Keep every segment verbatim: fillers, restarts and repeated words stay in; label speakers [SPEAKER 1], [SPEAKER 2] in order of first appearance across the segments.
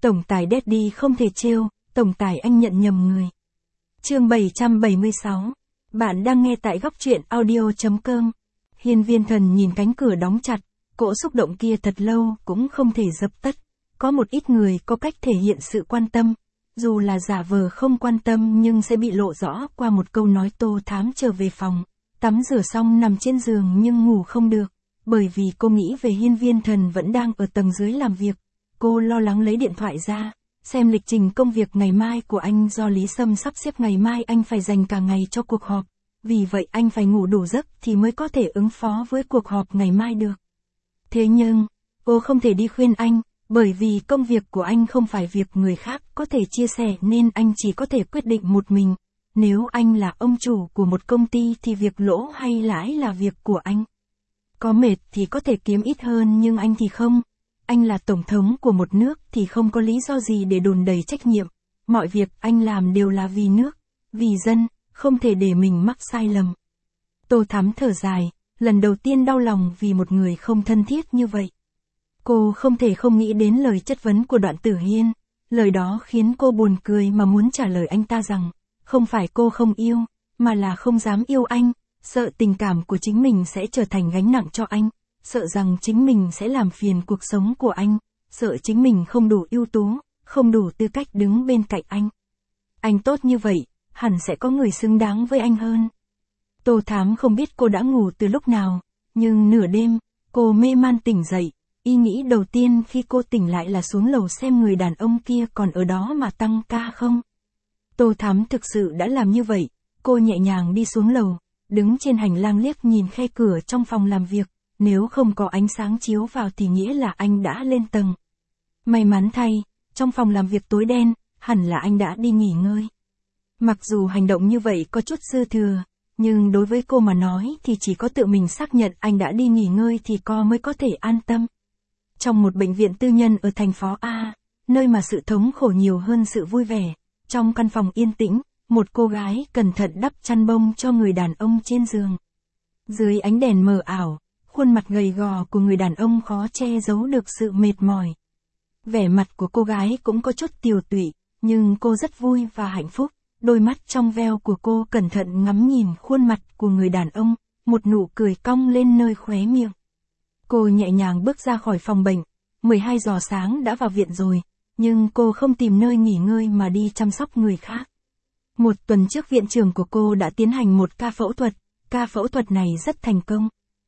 [SPEAKER 1] Tổng tài Daddy không thể trêu, tổng tài anh nhận nhầm người. Chương bảy trăm bảy mươi sáu. Bạn đang nghe tại góc truyện audio.com. Hiên Viên Thần nhìn cánh cửa đóng chặt, cỗ xúc động kia thật lâu cũng không thể dập tắt. Có một ít người có cách thể hiện sự quan tâm, dù là giả vờ không quan tâm nhưng sẽ bị lộ rõ qua một câu nói. Tô Thám trở về phòng, tắm rửa xong nằm trên giường nhưng ngủ không được, bởi vì cô nghĩ về Hiên Viên Thần vẫn đang ở tầng dưới làm việc. Cô lo lắng lấy điện thoại ra, xem lịch trình công việc ngày mai của anh. Do Lý Sâm sắp xếp ngày mai anh phải dành cả ngày cho cuộc họp, vì vậy anh phải ngủ đủ giấc thì mới có thể ứng phó với cuộc họp ngày mai được. Thế nhưng, cô không thể đi khuyên anh, bởi vì công việc của anh không phải việc người khác có thể chia sẻ nên anh chỉ có thể quyết định một mình. Nếu anh là ông chủ của một công ty thì việc lỗ hay lãi là việc của anh. Có mệt thì có thể kiếm ít hơn nhưng anh thì không. Anh là tổng thống của một nước thì không có lý do gì để đùn đẩy trách nhiệm. Mọi việc anh làm đều là vì nước, vì dân, không thể để mình mắc sai lầm. Tô Thám thở dài, lần đầu tiên đau lòng vì một người không thân thiết như vậy. Cô không thể không nghĩ đến lời chất vấn của Đoạn Tử Hiên. Lời đó khiến cô buồn cười mà muốn trả lời anh ta rằng, không phải cô không yêu, mà là không dám yêu anh, sợ tình cảm của chính mình sẽ trở thành gánh nặng cho anh, sợ rằng chính mình sẽ làm phiền cuộc sống của anh, sợ chính mình không đủ ưu tú, không đủ tư cách đứng bên cạnh anh. Anh tốt như vậy, hẳn sẽ có người xứng đáng với anh hơn. Tô Thám không biết cô đã ngủ từ lúc nào, nhưng nửa đêm, cô mê man tỉnh dậy. Ý nghĩ đầu tiên khi cô tỉnh lại là xuống lầu xem người đàn ông kia còn ở đó mà tăng ca không. Tô Thám thực sự đã làm như vậy, cô nhẹ nhàng đi xuống lầu, đứng trên hành lang liếc nhìn khe cửa trong phòng làm việc, nếu không có ánh sáng chiếu vào thì nghĩa là anh đã lên tầng. May mắn thay, trong phòng làm việc tối đen, hẳn là anh đã đi nghỉ ngơi. Mặc dù hành động như vậy có chút dư thừa, nhưng đối với cô mà nói thì chỉ có tự mình xác nhận anh đã đi nghỉ ngơi thì cô mới có thể an tâm. Trong một bệnh viện tư nhân ở thành phố A, nơi mà sự thống khổ nhiều hơn sự vui vẻ, trong căn phòng yên tĩnh, một cô gái cẩn thận đắp chăn bông cho người đàn ông trên giường. Dưới ánh đèn mờ ảo, khuôn mặt gầy gò của người đàn ông khó che giấu được sự mệt mỏi. Vẻ mặt của cô gái cũng có chút tiều tụy, nhưng cô rất vui và hạnh phúc. Đôi mắt trong veo của cô cẩn thận ngắm nhìn khuôn mặt của người đàn ông, một nụ cười cong lên nơi khóe miệng. Cô nhẹ nhàng bước ra khỏi phòng bệnh, mười hai giờ sáng đã vào viện rồi, nhưng cô không tìm nơi nghỉ ngơi mà đi chăm sóc người khác. Một tuần trước viện trưởng của cô đã tiến hành một ca phẫu thuật, ca phẫu thuật này rất thành công.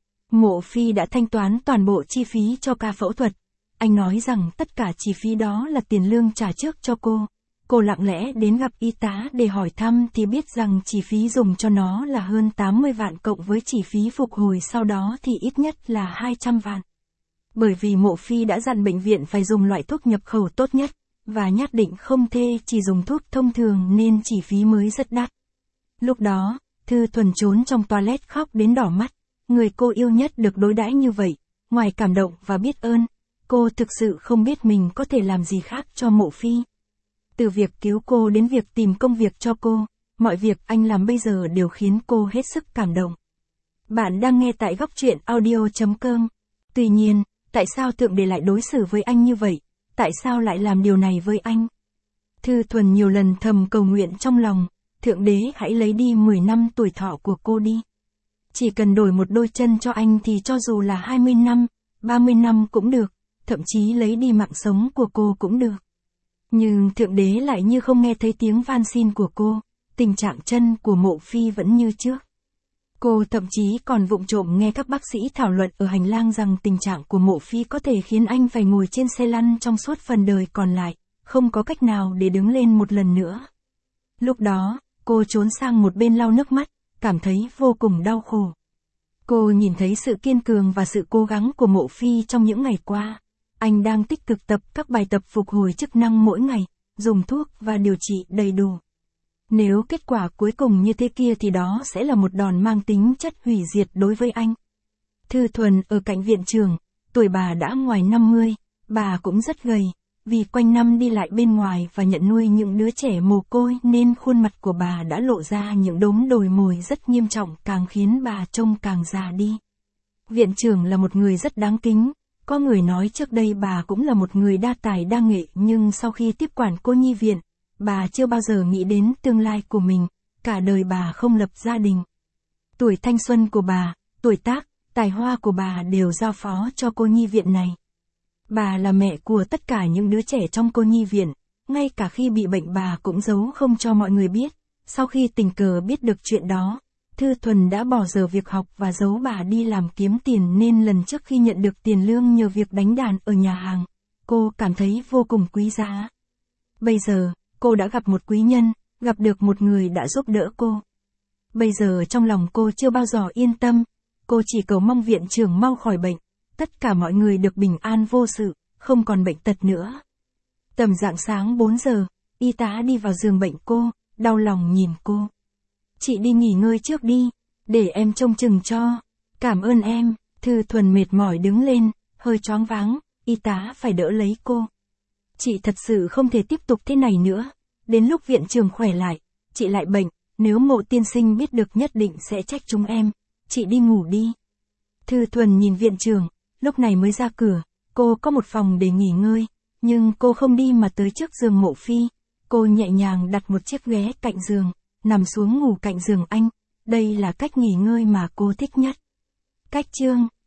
[SPEAKER 1] Mộ Phi đã thanh toán toàn bộ chi phí cho ca phẫu thuật. Anh nói rằng tất cả chi phí đó là tiền lương trả trước cho cô. Cô lặng lẽ đến gặp y tá để hỏi thăm thì biết rằng chi phí dùng cho nó là hơn tám mươi vạn cộng với chi phí phục hồi sau đó thì ít nhất là hai trăm vạn. Bởi vì Mộ Phi đã dặn bệnh viện phải dùng loại thuốc nhập khẩu tốt nhất, và nhất định không thể chỉ dùng thuốc thông thường nên chi phí mới rất đắt. Lúc đó, Thư Thuần trốn trong toilet khóc đến đỏ mắt. Người cô yêu nhất được đối đãi như vậy, ngoài cảm động và biết ơn, cô thực sự không biết mình có thể làm gì khác cho Mộ Phi. Từ việc cứu cô đến việc tìm công việc cho cô, mọi việc anh làm bây giờ đều khiến cô hết sức cảm động. Bạn đang nghe tại góc truyện audio.com. Tuy nhiên, tại sao Thượng Đế lại đối xử với anh như vậy? Tại sao lại làm điều này với anh? Thư Thuần nhiều lần thầm cầu nguyện trong lòng, Thượng Đế hãy lấy đi mười năm tuổi thọ của cô đi. Chỉ cần đổi một đôi chân cho anh thì cho dù là hai mươi năm, ba mươi năm cũng được, thậm chí lấy đi mạng sống của cô cũng được. Nhưng Thượng Đế lại như không nghe thấy tiếng van xin của cô, tình trạng chân của Mộ Phi vẫn như trước. Cô thậm chí còn vụng trộm nghe các bác sĩ thảo luận ở hành lang rằng tình trạng của Mộ Phi có thể khiến anh phải ngồi trên xe lăn trong suốt phần đời còn lại, không có cách nào để đứng lên một lần nữa. Lúc đó, cô trốn sang một bên lau nước mắt, cảm thấy vô cùng đau khổ. Cô nhìn thấy sự kiên cường và sự cố gắng của Mộ Phi trong những ngày qua. Anh đang tích cực tập các bài tập phục hồi chức năng mỗi ngày, dùng thuốc và điều trị đầy đủ. Nếu kết quả cuối cùng như thế kia thì đó sẽ là một đòn mang tính chất hủy diệt đối với anh. Thư Thuần ở cạnh viện trưởng, tuổi bà đã ngoài năm mươi, bà cũng rất gầy, vì quanh năm đi lại bên ngoài và nhận nuôi những đứa trẻ mồ côi nên khuôn mặt của bà đã lộ ra những đốm đồi mồi rất nghiêm trọng càng khiến bà trông càng già đi. Viện trưởng là một người rất đáng kính, Có người nói trước đây bà cũng là một người đa tài đa nghệ, nhưng sau khi tiếp quản cô nhi viện, bà chưa bao giờ nghĩ đến tương lai của mình, cả đời bà không lập gia đình. Tuổi thanh xuân của bà, tuổi tác, tài hoa của bà đều giao phó cho cô nhi viện này. Bà là mẹ của tất cả những đứa trẻ trong cô nhi viện, ngay cả khi bị bệnh bà cũng giấu không cho mọi người biết. Sau khi tình cờ biết được chuyện đó, Thư Thuần đã bỏ giờ việc học và giấu bà đi làm kiếm tiền, nên lần trước khi nhận được tiền lương nhờ việc đánh đàn ở nhà hàng, cô cảm thấy vô cùng quý giá. Bây giờ, cô đã gặp một quý nhân, gặp được một người đã giúp đỡ cô. Bây giờ trong lòng cô chưa bao giờ yên tâm, cô chỉ cầu mong viện trưởng mau khỏi bệnh, tất cả mọi người được bình an vô sự, không còn bệnh tật nữa. Tầm rạng sáng bốn giờ, y tá đi vào giường bệnh cô, đau lòng nhìn cô. Chị đi nghỉ ngơi trước đi, để em trông chừng cho. Cảm ơn em. Thư Thuần mệt mỏi đứng lên, hơi choáng váng, y tá phải đỡ lấy cô. Chị thật sự không thể tiếp tục thế này nữa. Đến lúc viện trưởng khỏe lại, chị lại bệnh, nếu Mộ tiên sinh biết được nhất định sẽ trách chúng em. Chị đi ngủ đi. Thư Thuần nhìn viện trưởng, lúc này mới ra cửa. Cô có một phòng để nghỉ ngơi, nhưng cô không đi mà tới trước giường Mộ Phi. Cô nhẹ nhàng đặt một chiếc ghế cạnh giường, nằm xuống ngủ cạnh giường anh. Đây là cách nghỉ ngơi mà cô thích nhất. Cách chương